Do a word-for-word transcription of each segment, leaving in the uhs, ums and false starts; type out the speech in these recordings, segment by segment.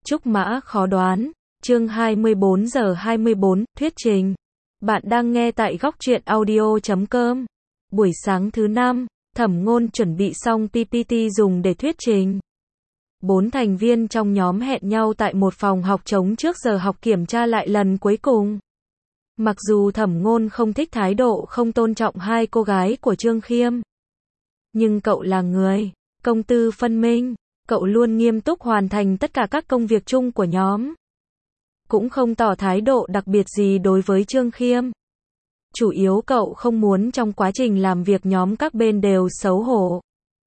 Trúc mã khó đoán, chương hai mươi bốn giờ hai mươi bốn, thuyết trình. Bạn đang nghe tại góc truyện audio chấm com. Buổi sáng thứ năm, Thẩm Ngôn chuẩn bị xong pê pê tê dùng để thuyết trình. Bốn thành viên trong nhóm hẹn nhau tại một phòng học trống trước giờ học kiểm tra lại lần cuối cùng. Mặc dù Thẩm Ngôn không thích thái độ không tôn trọng hai cô gái của Trương Khiêm, nhưng cậu là người công tư phân minh, cậu luôn nghiêm túc hoàn thành tất cả các công việc chung của nhóm. Cũng không tỏ thái độ đặc biệt gì đối với Trương Khiêm. Chủ yếu cậu không muốn trong quá trình làm việc nhóm các bên đều xấu hổ.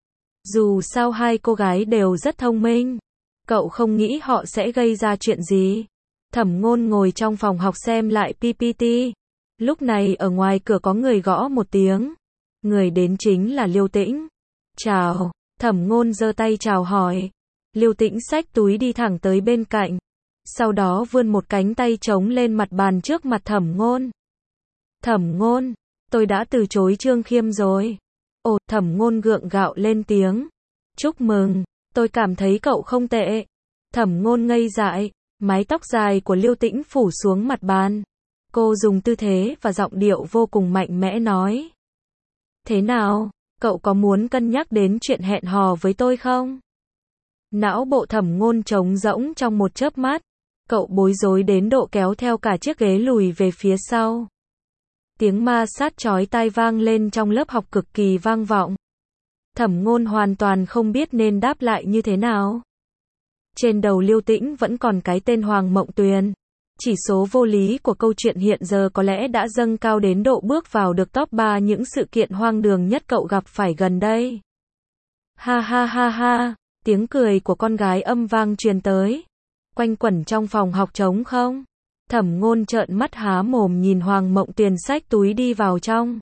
Dù sao hai cô gái đều rất thông minh, cậu không nghĩ họ sẽ gây ra chuyện gì. Thẩm Ngôn ngồi trong phòng học xem lại pê pê tê. Lúc này ở ngoài cửa có người gõ một tiếng. Người đến chính là Liêu Tĩnh. Chào, Thẩm Ngôn giơ tay chào hỏi. Liêu Tĩnh xách túi đi thẳng tới bên cạnh. Sau đó vươn một cánh tay trống lên mặt bàn trước mặt Thẩm Ngôn. Thẩm Ngôn, tôi đã từ chối Trương Khiêm rồi. Ồ, Thẩm Ngôn gượng gạo lên tiếng. Chúc mừng, tôi cảm thấy cậu không tệ. Thẩm Ngôn ngây dại, mái tóc dài của Liêu Tĩnh phủ xuống mặt bàn. Cô dùng tư thế và giọng điệu vô cùng mạnh mẽ nói. Thế nào, cậu có muốn cân nhắc đến chuyện hẹn hò với tôi không? Não bộ Thẩm Ngôn trống rỗng trong một chớp mắt. Cậu bối rối đến độ kéo theo cả chiếc ghế lùi về phía sau. Tiếng ma sát chói tai vang lên trong lớp học cực kỳ vang vọng. Thẩm Ngôn hoàn toàn không biết nên đáp lại như thế nào. Trên đầu Liêu Tĩnh vẫn còn cái tên Hoàng Mộng Tuyền. Chỉ số vô lý của câu chuyện hiện giờ có lẽ đã dâng cao đến độ bước vào được top ba những sự kiện hoang đường nhất cậu gặp phải gần đây. Ha ha ha ha, tiếng cười của con gái âm vang truyền tới. Quanh quẩn trong phòng học trống không. Thẩm Ngôn trợn mắt há mồm nhìn Hoàng Mộng Tuyền xách túi đi vào trong.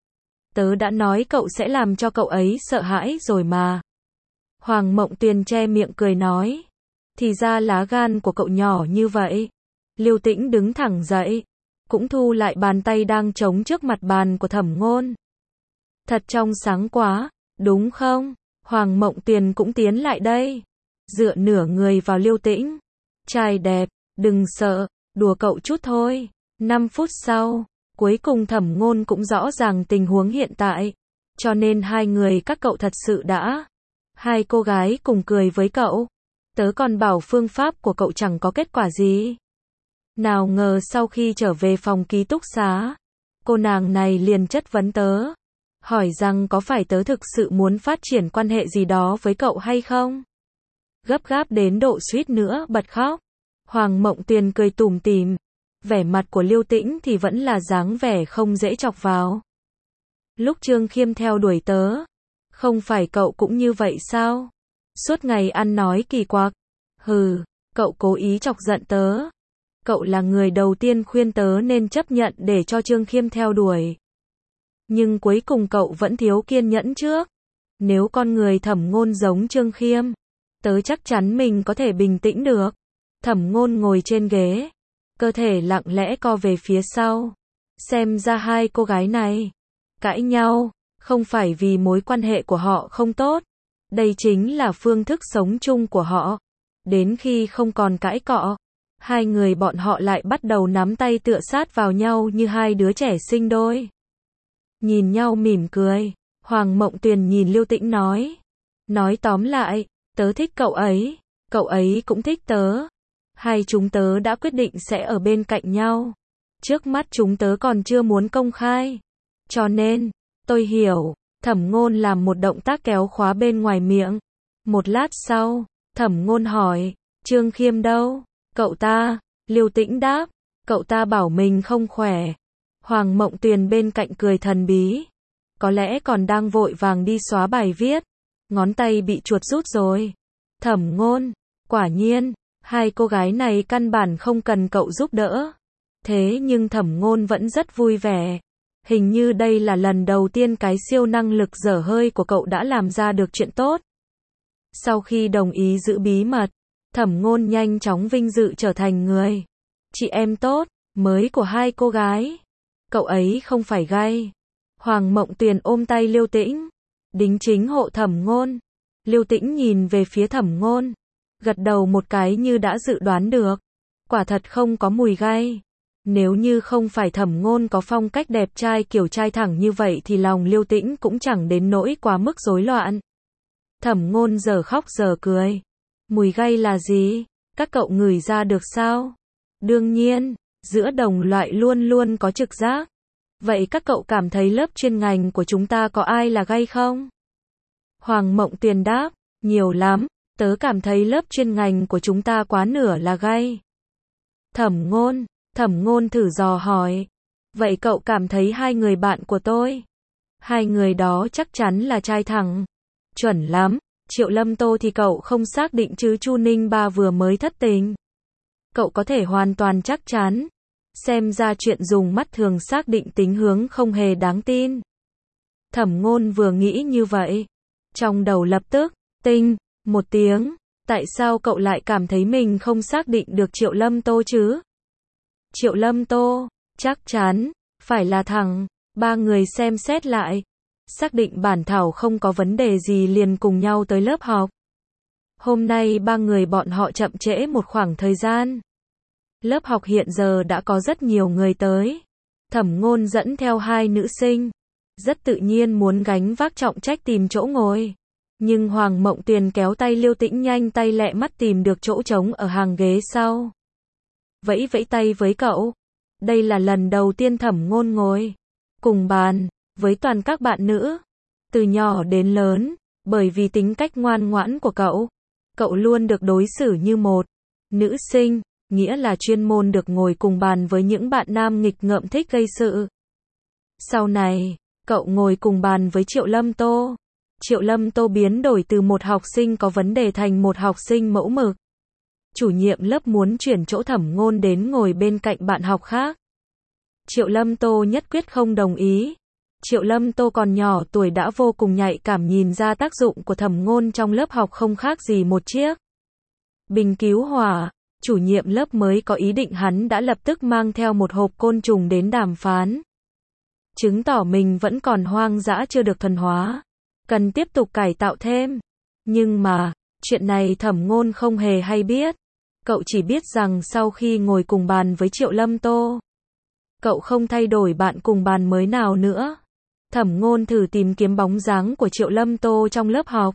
Tớ đã nói cậu sẽ làm cho cậu ấy sợ hãi rồi mà. Hoàng Mộng Tuyền che miệng cười nói. Thì ra lá gan của cậu nhỏ như vậy. Liêu Tĩnh đứng thẳng dậy, cũng thu lại bàn tay đang trống trước mặt bàn của Thẩm Ngôn. Thật trong sáng quá, đúng không? Hoàng Mộng Tuyền cũng tiến lại đây, dựa nửa người vào Liêu Tĩnh. Trai đẹp, đừng sợ, đùa cậu chút thôi. năm phút sau, cuối cùng Thẩm Ngôn cũng rõ ràng tình huống hiện tại, cho nên hai người các cậu thật sự đã. Hai cô gái cùng cười với cậu. Tớ còn bảo phương pháp của cậu chẳng có kết quả gì. Nào ngờ sau khi trở về phòng ký túc xá, cô nàng này liền chất vấn tớ, hỏi rằng có phải tớ thực sự muốn phát triển quan hệ gì đó với cậu hay không? Gấp gáp đến độ suýt nữa bật khóc. Hoàng Mộng Tuyền cười tủm tỉm, vẻ mặt của Liêu Tĩnh thì vẫn là dáng vẻ không dễ chọc vào. Lúc Trương Khiêm theo đuổi tớ, không phải cậu cũng như vậy sao? Suốt ngày ăn nói kỳ quặc. Hừ, cậu cố ý chọc giận tớ. Cậu là người đầu tiên khuyên tớ nên chấp nhận để cho Trương Khiêm theo đuổi. Nhưng cuối cùng cậu vẫn thiếu kiên nhẫn trước. Nếu con người Thẩm Ngôn giống Trương Khiêm, tớ chắc chắn mình có thể bình tĩnh được. Thẩm Ngôn ngồi trên ghế, cơ thể lặng lẽ co về phía sau. Xem ra hai cô gái này cãi nhau, không phải vì mối quan hệ của họ không tốt. Đây chính là phương thức sống chung của họ. Đến khi không còn cãi cọ, hai người bọn họ lại bắt đầu nắm tay tựa sát vào nhau như hai đứa trẻ sinh đôi. Nhìn nhau mỉm cười, Hoàng Mộng Tuyền nhìn Liêu Tĩnh nói. Nói tóm lại, tớ thích cậu ấy, cậu ấy cũng thích tớ. Hai chúng tớ đã quyết định sẽ ở bên cạnh nhau. Trước mắt chúng tớ còn chưa muốn công khai. Cho nên, tôi hiểu. Thẩm Ngôn làm một động tác kéo khóa bên ngoài miệng. Một lát sau, Thẩm Ngôn hỏi, Trương Khiêm đâu? Cậu ta, Liêu Tĩnh đáp, cậu ta bảo mình không khỏe. Hoàng Mộng Tuyền bên cạnh cười thần bí. Có lẽ còn đang vội vàng đi xóa bài viết. Ngón tay bị chuột rút rồi. Thẩm Ngôn, quả nhiên, hai cô gái này căn bản không cần cậu giúp đỡ. Thế nhưng Thẩm Ngôn vẫn rất vui vẻ. Hình như đây là lần đầu tiên cái siêu năng lực dở hơi của cậu đã làm ra được chuyện tốt. Sau khi đồng ý giữ bí mật, Thẩm Ngôn nhanh chóng vinh dự trở thành người chị em tốt mới của hai cô gái. Cậu ấy không phải gay. Hoàng Mộng Tuyền ôm tay Liêu Tĩnh, đính chính hộ Thẩm Ngôn. Liêu Tĩnh nhìn về phía Thẩm Ngôn, gật đầu một cái như đã dự đoán được. Quả thật không có mùi gay. Nếu như không phải Thẩm Ngôn có phong cách đẹp trai kiểu trai thẳng như vậy thì lòng Liêu Tĩnh cũng chẳng đến nỗi quá mức rối loạn. Thẩm Ngôn giờ khóc giờ cười. Mùi gay là gì? Các cậu ngửi ra được sao? Đương nhiên, giữa đồng loại luôn luôn có trực giác. Vậy các cậu cảm thấy lớp chuyên ngành của chúng ta có ai là gay không? Hoàng Mộng Tuyền đáp, nhiều lắm, tớ cảm thấy lớp chuyên ngành của chúng ta quá nửa là gay. Thẩm Ngôn, Thẩm Ngôn thử dò hỏi, vậy cậu cảm thấy hai người bạn của tôi? Hai người đó chắc chắn là trai thẳng. Chuẩn lắm, Triệu Lâm Tô thì cậu không xác định chứ Chu Ninh Ba vừa mới thất tình. Cậu có thể hoàn toàn chắc chắn. Xem ra chuyện dùng mắt thường xác định tính hướng không hề đáng tin. Thẩm Ngôn vừa nghĩ như vậy, trong đầu lập tức, tinh, một tiếng, tại sao cậu lại cảm thấy mình không xác định được Triệu Lâm Tô chứ? Triệu Lâm Tô, chắc chắn, phải là thằng, ba người xem xét lại, xác định bản thảo không có vấn đề gì liền cùng nhau tới lớp học. Hôm nay ba người bọn họ chậm trễ một khoảng thời gian. Lớp học hiện giờ đã có rất nhiều người tới. Thẩm Ngôn dẫn theo hai nữ sinh, rất tự nhiên muốn gánh vác trọng trách tìm chỗ ngồi. Nhưng Hoàng Mộng Tuyền kéo tay Liêu Tĩnh nhanh tay lẹ mắt tìm được chỗ trống ở hàng ghế sau. Vẫy vẫy tay với cậu. Đây là lần đầu tiên Thẩm Ngôn ngồi cùng bàn với toàn các bạn nữ, từ nhỏ đến lớn, bởi vì tính cách ngoan ngoãn của cậu, cậu luôn được đối xử như một nữ sinh, nghĩa là chuyên môn được ngồi cùng bàn với những bạn nam nghịch ngợm thích gây sự. Sau này, cậu ngồi cùng bàn với Triệu Lâm Tô. Triệu Lâm Tô biến đổi từ một học sinh có vấn đề thành một học sinh mẫu mực. Chủ nhiệm lớp muốn chuyển chỗ Thẩm Ngôn đến ngồi bên cạnh bạn học khác. Triệu Lâm Tô nhất quyết không đồng ý. Triệu Lâm Tô còn nhỏ tuổi đã vô cùng nhạy cảm nhìn ra tác dụng của Thẩm Ngôn trong lớp học không khác gì một chiếc bình cứu hỏa. Chủ nhiệm lớp mới có ý định hắn đã lập tức mang theo một hộp côn trùng đến đàm phán. Chứng tỏ mình vẫn còn hoang dã chưa được thuần hóa. Cần tiếp tục cải tạo thêm. Nhưng mà, chuyện này Thẩm Ngôn không hề hay biết. Cậu chỉ biết rằng sau khi ngồi cùng bàn với Triệu Lâm Tô, cậu không thay đổi bạn cùng bàn mới nào nữa. Thẩm Ngôn thử tìm kiếm bóng dáng của Triệu Lâm Tô trong lớp học.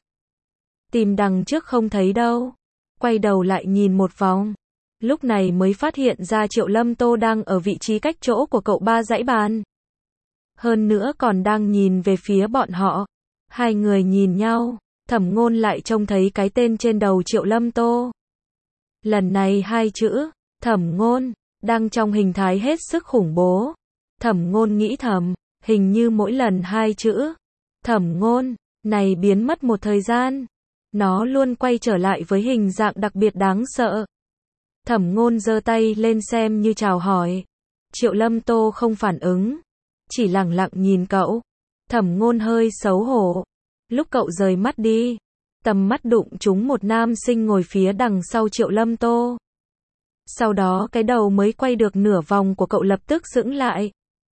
Tìm đằng trước không thấy đâu. Quay đầu lại nhìn một vòng. Lúc này mới phát hiện ra Triệu Lâm Tô đang ở vị trí cách chỗ của cậu ba dãy bàn. Hơn nữa còn đang nhìn về phía bọn họ. Hai người nhìn nhau, Thẩm Ngôn lại trông thấy cái tên trên đầu Triệu Lâm Tô. Lần này hai chữ, Thẩm Ngôn, đang trong hình thái hết sức khủng bố. Thẩm Ngôn nghĩ thầm, hình như mỗi lần hai chữ, Thẩm Ngôn, này biến mất một thời gian. Nó luôn quay trở lại với hình dạng đặc biệt đáng sợ. Thẩm Ngôn giơ tay lên xem như chào hỏi. Triệu Lâm Tô không phản ứng, chỉ lẳng lặng nhìn cậu. Thẩm Ngôn hơi xấu hổ. Lúc cậu rời mắt đi, tầm mắt đụng trúng một nam sinh ngồi phía đằng sau Triệu Lâm Tô. Sau đó cái đầu mới quay được nửa vòng của cậu lập tức sững lại.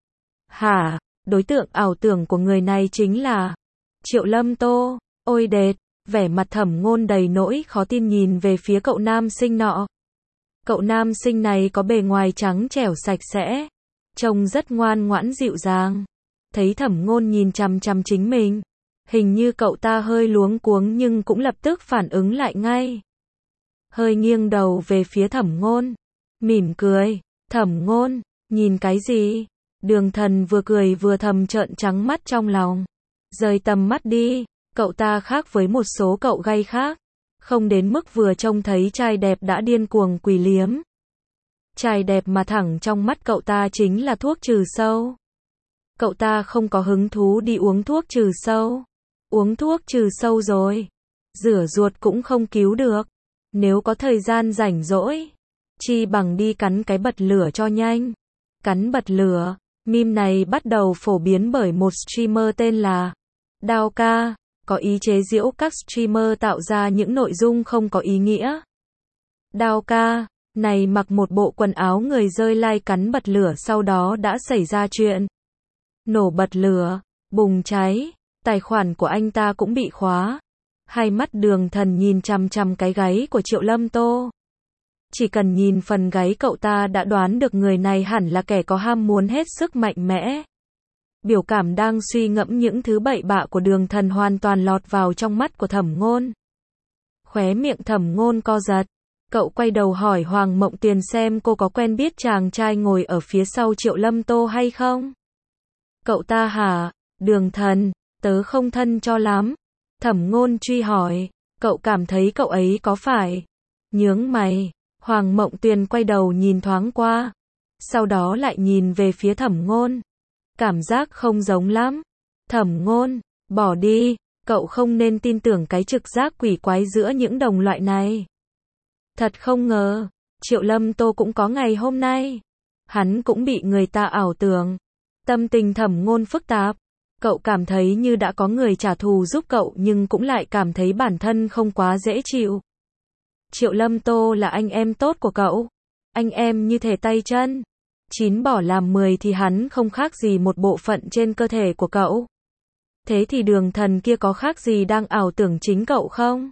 Hả, đối tượng ảo tưởng của người này chính là Triệu Lâm Tô. Ôi đệt, vẻ mặt Thẩm Ngôn đầy nỗi khó tin nhìn về phía cậu nam sinh nọ. Cậu nam sinh này có bề ngoài trắng trẻo sạch sẽ, trông rất ngoan ngoãn dịu dàng. Thấy Thẩm Ngôn nhìn chằm chằm chính mình, hình như cậu ta hơi luống cuống nhưng cũng lập tức phản ứng lại ngay. Hơi nghiêng đầu về phía Thẩm Ngôn, mỉm cười. Thẩm Ngôn, nhìn cái gì? Đường Thần vừa cười vừa thầm trợn trắng mắt trong lòng. Rời tầm mắt đi, cậu ta khác với một số cậu gay khác. Không đến mức vừa trông thấy trai đẹp đã điên cuồng quỳ liếm. Trai đẹp mà thẳng trong mắt cậu ta chính là thuốc trừ sâu. Cậu ta không có hứng thú đi uống thuốc trừ sâu. Uống thuốc trừ sâu rồi, rửa ruột cũng không cứu được. Nếu có thời gian rảnh rỗi, chi bằng đi cắn cái bật lửa cho nhanh. Cắn bật lửa, meme này bắt đầu phổ biến bởi một streamer tên là Đao Ca, có ý chế giễu các streamer tạo ra những nội dung không có ý nghĩa. Đao Ca này mặc một bộ quần áo người rơi like cắn bật lửa, sau đó đã xảy ra chuyện nổ bật lửa, bùng cháy, tài khoản của anh ta cũng bị khóa. Hai mắt Đường Thần nhìn chằm chằm cái gáy của Triệu Lâm Tô. Chỉ cần nhìn phần gáy cậu ta đã đoán được người này hẳn là kẻ có ham muốn hết sức mạnh mẽ. Biểu cảm đang suy ngẫm những thứ bậy bạ của Đường Thần hoàn toàn lọt vào trong mắt của Thẩm Ngôn. Khóe miệng Thẩm Ngôn co giật. Cậu quay đầu hỏi Hoàng Mộng Tuyền xem cô có quen biết chàng trai ngồi ở phía sau Triệu Lâm Tô hay không? Cậu ta hả? Đường Thần, tớ không thân cho lắm. Thẩm Ngôn truy hỏi, cậu cảm thấy cậu ấy có phải? Nhướng mày, Hoàng Mộng Tuyền quay đầu nhìn thoáng qua. Sau đó lại nhìn về phía Thẩm Ngôn. Cảm giác không giống lắm. Thẩm Ngôn, bỏ đi, cậu không nên tin tưởng cái trực giác quỷ quái giữa những đồng loại này. Thật không ngờ, Triệu Lâm Tô cũng có ngày hôm nay. Hắn cũng bị người ta ảo tưởng. Tâm tình Thẩm Ngôn phức tạp. Cậu cảm thấy như đã có người trả thù giúp cậu nhưng cũng lại cảm thấy bản thân không quá dễ chịu. Triệu Lâm Tô là anh em tốt của cậu. Anh em như thể tay chân. Chín bỏ làm mười thì hắn không khác gì một bộ phận trên cơ thể của cậu. Thế thì Đường Thần kia có khác gì đang ảo tưởng chính cậu không?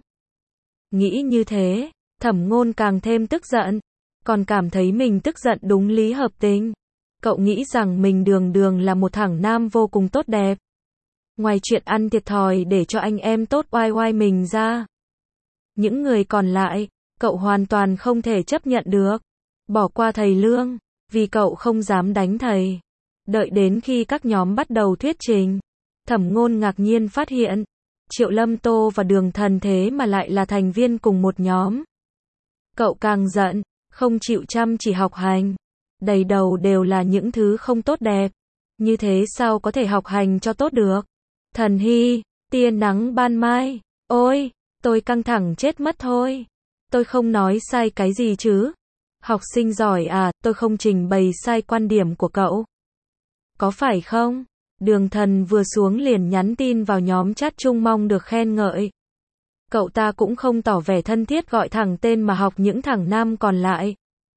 Nghĩ như thế, Thẩm Ngôn càng thêm tức giận. Còn cảm thấy mình tức giận đúng lý hợp tình. Cậu nghĩ rằng mình Đường Đường là một thằng nam vô cùng tốt đẹp. Ngoài chuyện ăn thiệt thòi để cho anh em tốt oai oai mình ra, những người còn lại, cậu hoàn toàn không thể chấp nhận được. Bỏ qua thầy Lương, vì cậu không dám đánh thầy. Đợi đến khi các nhóm bắt đầu thuyết trình, Thẩm Ngôn ngạc nhiên phát hiện, Triệu Lâm Tô và Đường Thần thế mà lại là thành viên cùng một nhóm. Cậu càng giận, không chịu chăm chỉ học hành. Đầy đầu đều là những thứ không tốt đẹp. Như thế sao có thể học hành cho tốt được? Thần hy, tia nắng ban mai. Ôi, tôi căng thẳng chết mất thôi. Tôi không nói sai cái gì chứ? Học sinh giỏi à, tôi không trình bày sai quan điểm của cậu. Có phải không? Đường Thần vừa xuống liền nhắn tin vào nhóm chat chung mong được khen ngợi. Cậu ta cũng không tỏ vẻ thân thiết gọi thẳng tên mà học những thằng nam còn lại.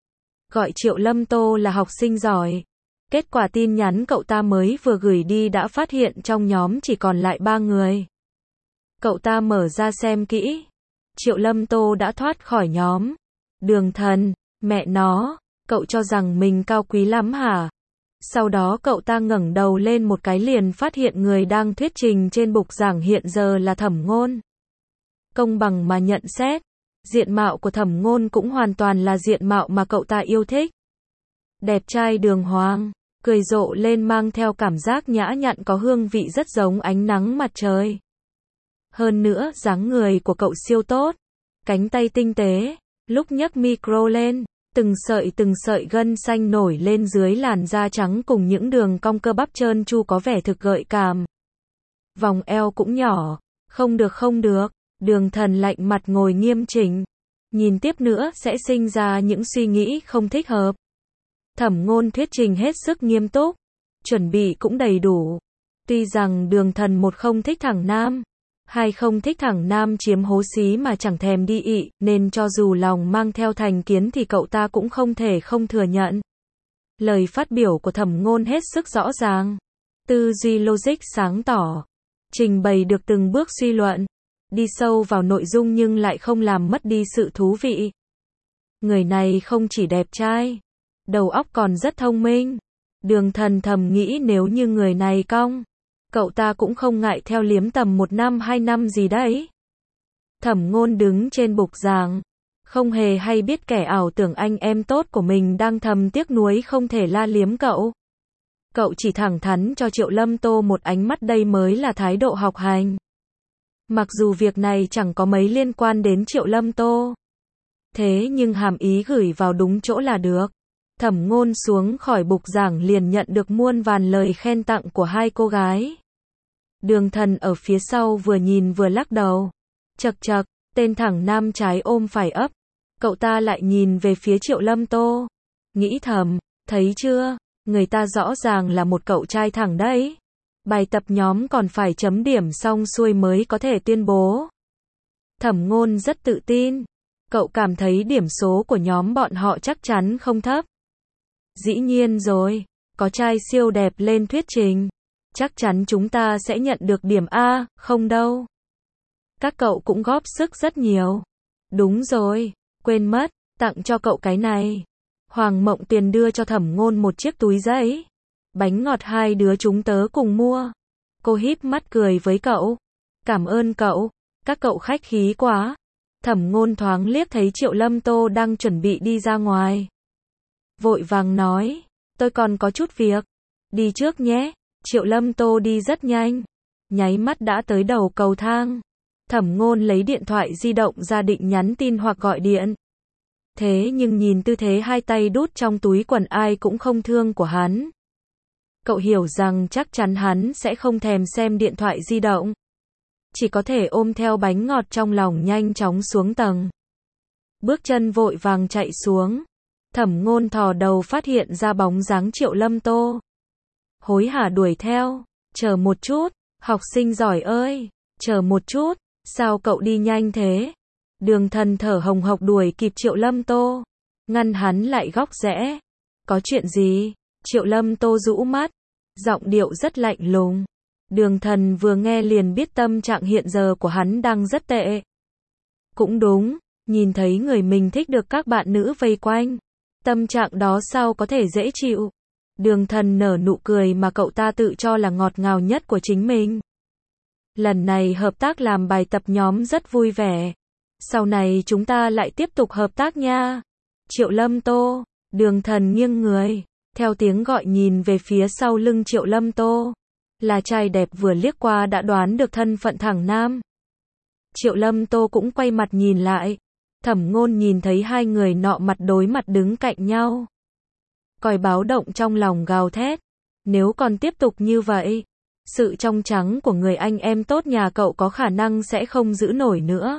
Gọi Triệu Lâm Tô là học sinh giỏi. Kết quả tin nhắn cậu ta mới vừa gửi đi đã phát hiện trong nhóm chỉ còn lại ba người. Cậu ta mở ra xem kỹ. Triệu Lâm Tô đã thoát khỏi nhóm. Đường Thần, mẹ nó, cậu cho rằng mình cao quý lắm hả? Sau đó cậu ta ngẩng đầu lên một cái liền phát hiện người đang thuyết trình trên bục giảng hiện giờ là Thẩm Ngôn. Công bằng mà nhận xét, diện mạo của Thẩm Ngôn cũng hoàn toàn là diện mạo mà cậu ta yêu thích. Đẹp trai đường hoàng, cười rộ lên mang theo cảm giác nhã nhặn có hương vị rất giống ánh nắng mặt trời. Hơn nữa, dáng người của cậu siêu tốt, cánh tay tinh tế, lúc nhấc micro lên, từng sợi từng sợi gân xanh nổi lên dưới làn da trắng cùng những đường cong cơ bắp trơn tru có vẻ thực gợi cảm. Vòng eo cũng nhỏ, không được không được, Đường Thần lạnh mặt ngồi nghiêm chỉnh. Nhìn tiếp nữa sẽ sinh ra những suy nghĩ không thích hợp. Thẩm Ngôn thuyết trình hết sức nghiêm túc, chuẩn bị cũng đầy đủ. Tuy rằng Đường Thần một không thích thằng nam, hai không thích thằng nam chiếm hố xí mà chẳng thèm đi ị, nên cho dù lòng mang theo thành kiến thì cậu ta cũng không thể không thừa nhận. Lời phát biểu của Thẩm Ngôn hết sức rõ ràng, tư duy logic sáng tỏ, trình bày được từng bước suy luận, đi sâu vào nội dung nhưng lại không làm mất đi sự thú vị. Người này không chỉ đẹp trai, đầu óc còn rất thông minh. Đường Thần thầm nghĩ nếu như người này cong, cậu ta cũng không ngại theo liếm tầm một năm hai năm gì đấy. Thẩm Ngôn đứng trên bục giảng, không hề hay biết kẻ ảo tưởng anh em tốt của mình đang thầm tiếc nuối không thể la liếm cậu. Cậu chỉ thẳng thắn cho Triệu Lâm Tô một ánh mắt, đây mới là thái độ học hành. Mặc dù việc này chẳng có mấy liên quan đến Triệu Lâm Tô, thế nhưng hàm ý gửi vào đúng chỗ là được. Thẩm Ngôn xuống khỏi bục giảng liền nhận được muôn vàn lời khen tặng của hai cô gái. Đường Thần ở phía sau vừa nhìn vừa lắc đầu. Chậc chậc, tên thẳng nam trái ôm phải ấp. Cậu ta lại nhìn về phía Triệu Lâm Tô. Nghĩ thầm, thấy chưa, người ta rõ ràng là một cậu trai thẳng đấy. Bài tập nhóm còn phải chấm điểm xong xuôi mới có thể tuyên bố. Thẩm Ngôn rất tự tin. Cậu cảm thấy điểm số của nhóm bọn họ chắc chắn không thấp. Dĩ nhiên rồi, có trai siêu đẹp lên thuyết trình, chắc chắn chúng ta sẽ nhận được điểm A, không đâu. Các cậu cũng góp sức rất nhiều. Đúng rồi, quên mất, tặng cho cậu cái này. Hoàng Mộng Tuyền đưa cho Thẩm Ngôn một chiếc túi giấy. Bánh ngọt hai đứa chúng tớ cùng mua. Cô híp mắt cười với cậu. Cảm ơn cậu, các cậu khách khí quá. Thẩm Ngôn thoáng liếc thấy Triệu Lâm Tô đang chuẩn bị đi ra ngoài. Vội vàng nói, tôi còn có chút việc. Đi trước nhé. Triệu Lâm Tô đi rất nhanh. Nháy mắt đã tới đầu cầu thang. Thẩm Ngôn lấy điện thoại di động ra định nhắn tin hoặc gọi điện. Thế nhưng nhìn tư thế hai tay đút trong túi quần ai cũng không thương của hắn. Cậu hiểu rằng chắc chắn hắn sẽ không thèm xem điện thoại di động. Chỉ có thể ôm theo bánh ngọt trong lòng nhanh chóng xuống tầng. Bước chân vội vàng chạy xuống. Thẩm Ngôn thò đầu phát hiện ra bóng dáng Triệu Lâm Tô. Hối hả đuổi theo. Chờ một chút, học sinh giỏi ơi. Chờ một chút, sao cậu đi nhanh thế? Đường Thần thở hồng hộc đuổi kịp Triệu Lâm Tô. Ngăn hắn lại góc rẽ. Có chuyện gì? Triệu Lâm Tô rũ mắt. Giọng điệu rất lạnh lùng. Đường Thần vừa nghe liền biết tâm trạng hiện giờ của hắn đang rất tệ. Cũng đúng, nhìn thấy người mình thích được các bạn nữ vây quanh. Tâm trạng đó sao có thể dễ chịu. Đường Thần nở nụ cười mà cậu ta tự cho là ngọt ngào nhất của chính mình. Lần này hợp tác làm bài tập nhóm rất vui vẻ. Sau này chúng ta lại tiếp tục hợp tác nha. Triệu Lâm Tô, Đường Thần nghiêng người, theo tiếng gọi nhìn về phía sau lưng Triệu Lâm Tô. Là trai đẹp vừa liếc qua đã đoán được thân phận thẳng nam. Triệu Lâm Tô cũng quay mặt nhìn lại. Thẩm Ngôn nhìn thấy hai người nọ mặt đối mặt đứng cạnh nhau. Còi báo động trong lòng gào thét. Nếu còn tiếp tục như vậy, sự trong trắng của người anh em tốt nhà cậu có khả năng sẽ không giữ nổi nữa.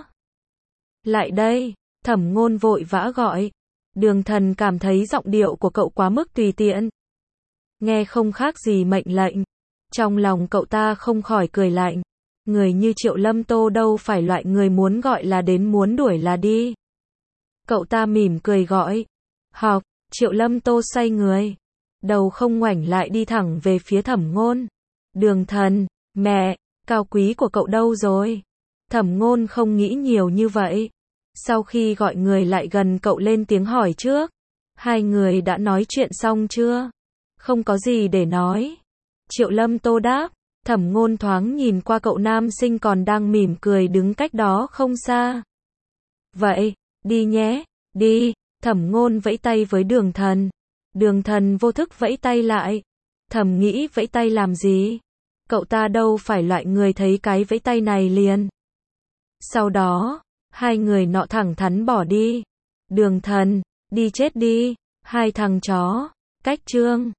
Lại đây, Thẩm Ngôn vội vã gọi. Đường Thần cảm thấy giọng điệu của cậu quá mức tùy tiện. Nghe không khác gì mệnh lệnh. Trong lòng cậu ta không khỏi cười lạnh. Người như Triệu Lâm Tô đâu phải loại người muốn gọi là đến muốn đuổi là đi. Cậu ta mỉm cười gọi. Học, Triệu Lâm Tô xoay người. Đầu không ngoảnh lại đi thẳng về phía Thẩm Ngôn. Đường Thần, mẹ, cao quý của cậu đâu rồi? Thẩm Ngôn không nghĩ nhiều như vậy. Sau khi gọi người lại gần cậu lên tiếng hỏi trước. Hai người đã nói chuyện xong chưa? Không có gì để nói. Triệu Lâm Tô đáp. Thẩm Ngôn thoáng nhìn qua cậu nam sinh còn đang mỉm cười đứng cách đó không xa. Vậy, đi nhé, đi. Thẩm Ngôn vẫy tay với Đường Thần. Đường Thần vô thức vẫy tay lại. Thầm nghĩ vẫy tay làm gì? Cậu ta đâu phải loại người thấy cái vẫy tay này liền. Sau đó, hai người nọ thẳng thắn bỏ đi. Đường Thần, đi chết đi, hai thằng chó. Cách chương